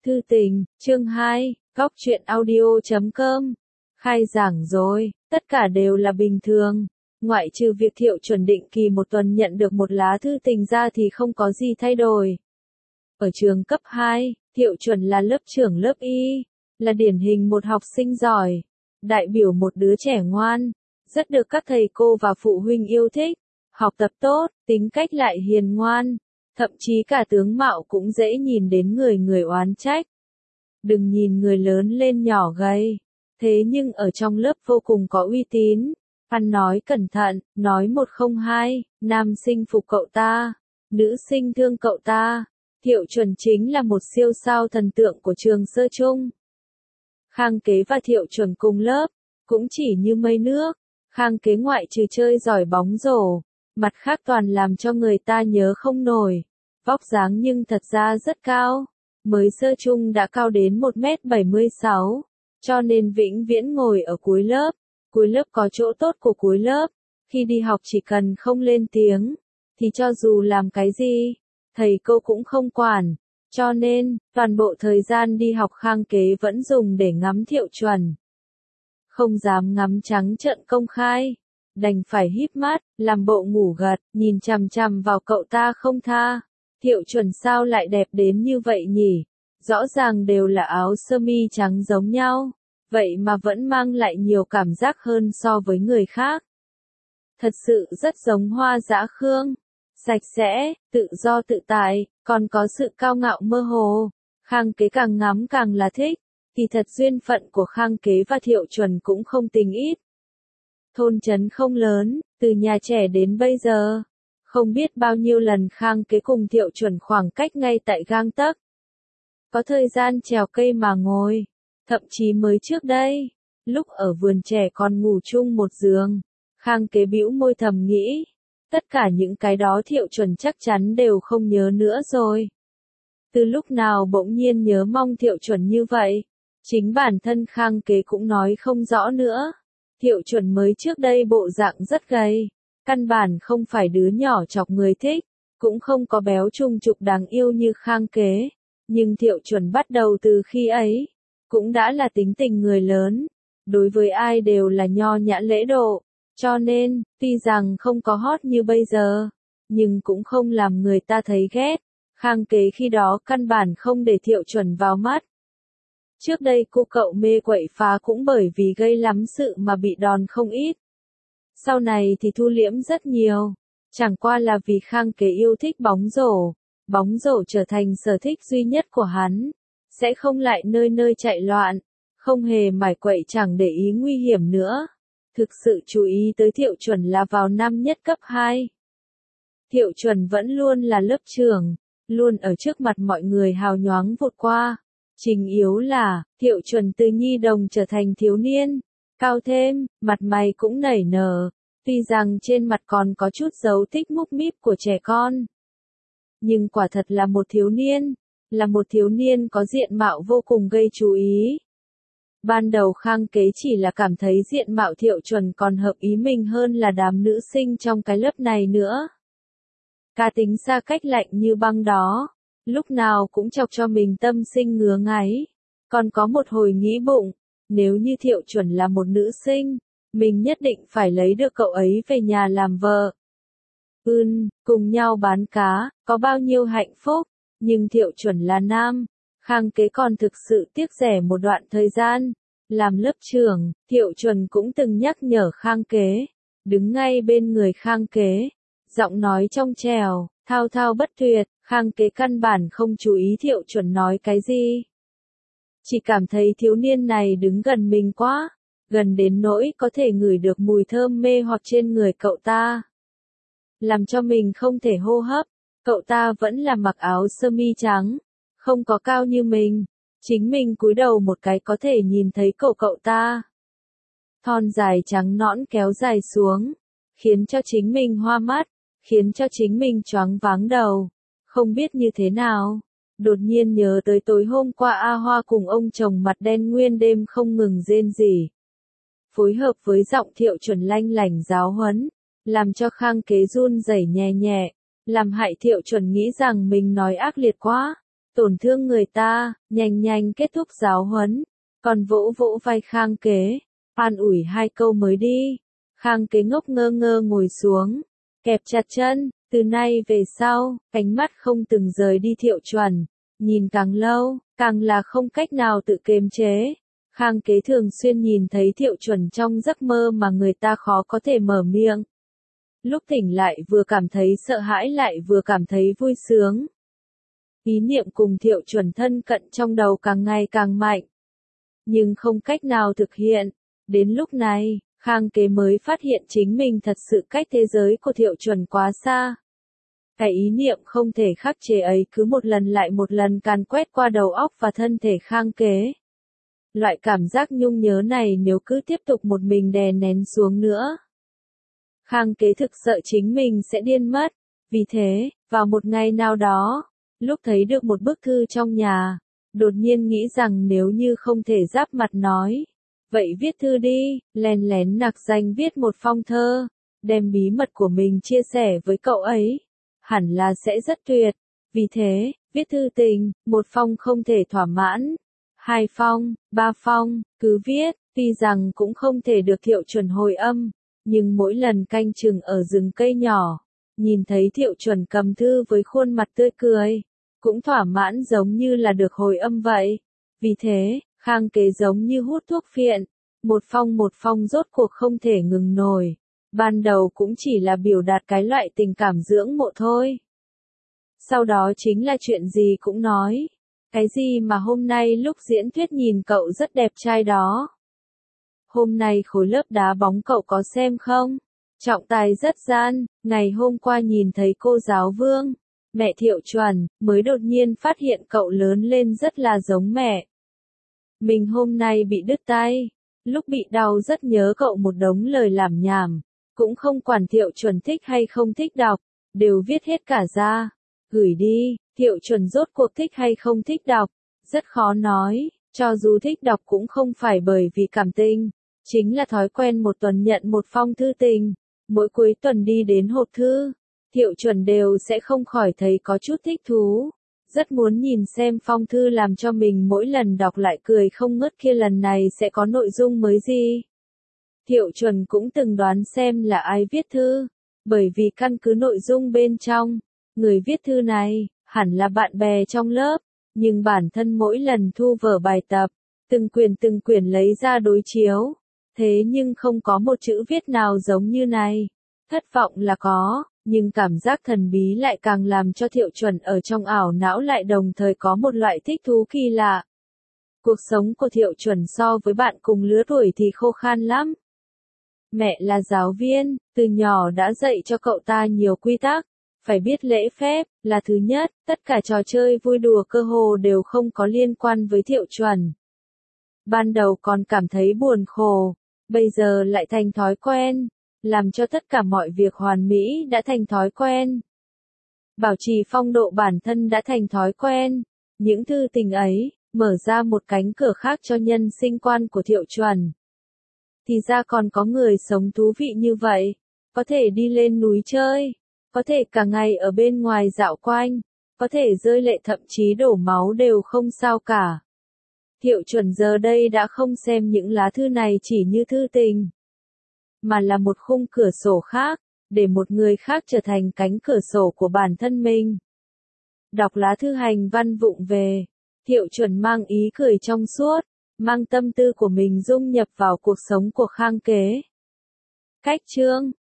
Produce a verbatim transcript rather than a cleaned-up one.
Thư tình, chương hai, góc truyện audio chấm com. Khai giảng rồi, tất cả đều là bình thường. Ngoại trừ việc Thiệu Chuẩn định kỳ một tuần nhận được một lá thư tình ra thì không có gì thay đổi. Ở trường cấp hai, Thiệu Chuẩn là lớp trưởng lớp Y, là điển hình một học sinh giỏi, đại biểu một đứa trẻ ngoan, rất được các thầy cô và phụ huynh yêu thích, học tập tốt, tính cách lại hiền ngoan, thậm chí cả tướng mạo cũng dễ nhìn đến người người oán trách. Đừng nhìn người lớn lên nhỏ gầy, thế nhưng ở trong lớp vô cùng có uy tín, ăn nói cẩn thận, nói một không hai, nam sinh phục cậu ta, nữ sinh thương cậu ta. Thiệu Chuẩn chính là một siêu sao thần tượng của trường sơ trung. Khang Kế và Thiệu Chuẩn cùng lớp, cũng chỉ như mây nước. Khang Kế ngoại trừ chơi giỏi bóng rổ, mặt khác toàn làm cho người ta nhớ không nổi. Vóc dáng nhưng thật ra rất cao, mới sơ trung đã cao đến một mét bảy mươi sáu, cho nên vĩnh viễn ngồi ở cuối lớp. Cuối lớp có chỗ tốt của cuối lớp, khi đi học chỉ cần không lên tiếng, thì cho dù làm cái gì, thầy cô cũng không quản, cho nên, toàn bộ thời gian đi học Khang Kế vẫn dùng để ngắm Thiệu Chuẩn. Không dám ngắm trắng trợn công khai, đành phải híp mắt, làm bộ ngủ gật, nhìn chằm chằm vào cậu ta không tha. Thiệu Chuẩn sao lại đẹp đến như vậy nhỉ? Rõ ràng đều là áo sơ mi trắng giống nhau, vậy mà vẫn mang lại nhiều cảm giác hơn so với người khác. Thật sự rất giống hoa dã khương. Sạch sẽ, tự do tự tại, còn có sự cao ngạo mơ hồ. Khang Kế càng ngắm càng là thích, kỳ thật duyên phận của Khang Kế và Thiệu Chuẩn cũng không tình ít. Thôn trấn không lớn, từ nhà trẻ đến bây giờ, không biết bao nhiêu lần Khang Kế cùng Thiệu Chuẩn khoảng cách ngay tại gang tấc. Có thời gian trèo cây mà ngồi, thậm chí mới trước đây, lúc ở vườn trẻ còn ngủ chung một giường, Khang Kế bĩu môi thầm nghĩ. Tất cả những cái đó Thiệu Chuẩn chắc chắn đều không nhớ nữa rồi. Từ lúc nào bỗng nhiên nhớ mong Thiệu Chuẩn như vậy, chính bản thân Khang Kế cũng nói không rõ nữa. Thiệu Chuẩn mới trước đây bộ dạng rất gầy, căn bản không phải đứa nhỏ chọc người thích, cũng không có béo trung trục đáng yêu như Khang Kế. Nhưng Thiệu Chuẩn bắt đầu từ khi ấy, cũng đã là tính tình người lớn, đối với ai đều là nho nhã lễ độ. Cho nên, tuy rằng không có hot như bây giờ, nhưng cũng không làm người ta thấy ghét. Khang Kế khi đó căn bản không để Thiệu Chuẩn vào mắt. Trước đây cô cậu mê quậy phá cũng bởi vì gây lắm sự mà bị đòn không ít. Sau này thì thu liễm rất nhiều, chẳng qua là vì Khang Kế yêu thích bóng rổ, bóng rổ trở thành sở thích duy nhất của hắn, sẽ không lại nơi nơi chạy loạn, không hề mải quậy chẳng để ý nguy hiểm nữa. Thực sự chú ý tới Thiệu Chuẩn là vào năm nhất cấp hai. Thiệu Chuẩn vẫn luôn là lớp trưởng, luôn ở trước mặt mọi người hào nhoáng vụt qua. Chính yếu là, Thiệu Chuẩn từ nhi đồng trở thành thiếu niên, cao thêm, mặt mày cũng nảy nở, tuy rằng trên mặt còn có chút dấu tích múc míp của trẻ con. Nhưng quả thật là một thiếu niên, là một thiếu niên có diện mạo vô cùng gây chú ý. Ban đầu Khang Kế chỉ là cảm thấy diện mạo Thiệu Chuẩn còn hợp ý mình hơn là đám nữ sinh trong cái lớp này nữa. Cá tính xa cách lạnh như băng đó, lúc nào cũng chọc cho mình tâm sinh ngứa ngáy. Còn có một hồi nghĩ bụng, nếu như Thiệu Chuẩn là một nữ sinh, mình nhất định phải lấy được cậu ấy về nhà làm vợ. Ưm, cùng nhau bán cá, có bao nhiêu hạnh phúc, nhưng Thiệu Chuẩn là nam. Khang Kế còn thực sự tiếc rẻ một đoạn thời gian. Làm lớp trưởng, Thiệu Chuẩn cũng từng nhắc nhở Khang Kế, đứng ngay bên người Khang Kế, giọng nói trong trẻo, thao thao bất tuyệt. Khang Kế căn bản không chú ý Thiệu Chuẩn nói cái gì, chỉ cảm thấy thiếu niên này đứng gần mình quá, gần đến nỗi có thể ngửi được mùi thơm mê hoặc trên người cậu ta, làm cho mình không thể hô hấp. Cậu ta vẫn là mặc áo sơ mi trắng, không có cao như mình, chính mình cúi đầu một cái có thể nhìn thấy cổ cậu ta. Thon dài trắng nõn kéo dài xuống, khiến cho chính mình hoa mắt, khiến cho chính mình choáng váng đầu. Không biết như thế nào, đột nhiên nhớ tới tối hôm qua A Hoa cùng ông chồng mặt đen nguyên đêm không ngừng rên rỉ. Phối hợp với giọng Thiệu Chuẩn lanh lảnh giáo huấn, làm cho Khang Kế run rẩy nhẹ nhẹ, làm hại Thiệu Chuẩn nghĩ rằng mình nói ác liệt quá. tổn thương người ta, nhanh nhanh kết thúc giáo huấn, còn vỗ vỗ vai Khang Kế, an ủi hai câu mới đi. Khang Kế ngốc ngơ ngơ ngồi xuống, kẹp chặt chân, từ nay về sau, ánh mắt không từng rời đi Thiệu Chuẩn, nhìn càng lâu, càng là không cách nào tự kiềm chế. Khang Kế thường xuyên nhìn thấy Thiệu Chuẩn trong giấc mơ mà người ta khó có thể mở miệng. Lúc tỉnh lại vừa cảm thấy sợ hãi lại vừa cảm thấy vui sướng. Ý niệm cùng Thiệu Chuẩn thân cận trong đầu càng ngày càng mạnh, nhưng không cách nào thực hiện. Đến lúc này, Khang Kế mới phát hiện chính mình thật sự cách thế giới của Thiệu Chuẩn quá xa. Cái ý niệm không thể khắc chế ấy cứ một lần lại một lần càn quét qua đầu óc và thân thể Khang Kế. Loại cảm giác nhung nhớ này nếu cứ tiếp tục một mình đè nén xuống nữa, Khang Kế thực sợ chính mình sẽ điên mất. Vì thế, vào một ngày nào đó, lúc thấy được một bức thư trong nhà, đột nhiên nghĩ rằng nếu như không thể giáp mặt nói, vậy viết thư đi, lén lén nặc danh viết một phong thơ, đem bí mật của mình chia sẻ với cậu ấy, hẳn là sẽ rất tuyệt. Vì thế, viết thư tình, một phong không thể thỏa mãn, hai phong, ba phong, cứ viết, tuy rằng cũng không thể được Thiệu Chuẩn hồi âm, nhưng mỗi lần canh chừng ở rừng cây nhỏ, nhìn thấy Thiệu Chuẩn cầm thư với khuôn mặt tươi cười, cũng thỏa mãn giống như là được hồi âm vậy. Vì thế, Khang Kế giống như hút thuốc phiện, một phong một phong rốt cuộc không thể ngừng nổi. Ban đầu cũng chỉ là biểu đạt cái loại tình cảm dưỡng mộ thôi. Sau đó chính là chuyện gì cũng nói. Cái gì mà hôm nay lúc diễn thuyết nhìn cậu rất đẹp trai đó. Hôm nay khối lớp đá bóng cậu có xem không? Trọng tài rất gian, ngày hôm qua nhìn thấy cô giáo Vương, mẹ Thiệu Chuẩn, mới đột nhiên phát hiện cậu lớn lên rất là giống mẹ. Mình hôm nay bị đứt tay, lúc bị đau rất nhớ cậu một đống lời lảm nhảm, cũng không quản Thiệu Chuẩn thích hay không thích đọc, đều viết hết cả ra, gửi đi. Thiệu Chuẩn rốt cuộc thích hay không thích đọc, rất khó nói, cho dù thích đọc cũng không phải bởi vì cảm tình, chính là thói quen một tuần nhận một phong thư tình, mỗi cuối tuần đi đến hộp thư, Thiệu Chuẩn đều sẽ không khỏi thấy có chút thích thú, rất muốn nhìn xem phong thư làm cho mình mỗi lần đọc lại cười không ngớt kia lần này sẽ có nội dung mới gì. Thiệu Chuẩn cũng từng đoán xem là ai viết thư, bởi vì căn cứ nội dung bên trong, người viết thư này hẳn là bạn bè trong lớp, nhưng bản thân mỗi lần thu vở bài tập, từng quyển từng quyển lấy ra đối chiếu, thế nhưng không có một chữ viết nào giống như này. Thất vọng là có, nhưng cảm giác thần bí lại càng làm cho Thiệu Chuẩn ở trong ảo não lại đồng thời có một loại thích thú kỳ lạ. Cuộc sống của Thiệu Chuẩn so với bạn cùng lứa tuổi thì khô khan lắm. Mẹ là giáo viên, từ nhỏ đã dạy cho cậu ta nhiều quy tắc. Phải biết lễ phép, là thứ nhất, tất cả trò chơi vui đùa cơ hồ đều không có liên quan với Thiệu Chuẩn. Ban đầu còn cảm thấy buồn khổ, bây giờ lại thành thói quen, làm cho tất cả mọi việc hoàn mỹ đã thành thói quen. Bảo trì phong độ bản thân đã thành thói quen, những thư tình ấy, mở ra một cánh cửa khác cho nhân sinh quan của Thiệu Chuẩn. Thì ra còn có người sống thú vị như vậy, có thể đi lên núi chơi. Có thể cả ngày ở bên ngoài dạo quanh, có thể rơi lệ thậm chí đổ máu đều không sao cả. Thiệu Chuẩn giờ đây đã không xem những lá thư này chỉ như thư tình, mà là một khung cửa sổ khác, để một người khác trở thành cánh cửa sổ của bản thân mình. Đọc lá thư hành văn vụng về, Thiệu Chuẩn mang ý cười trong suốt, mang tâm tư của mình dung nhập vào cuộc sống của Khang Kế. Cách chương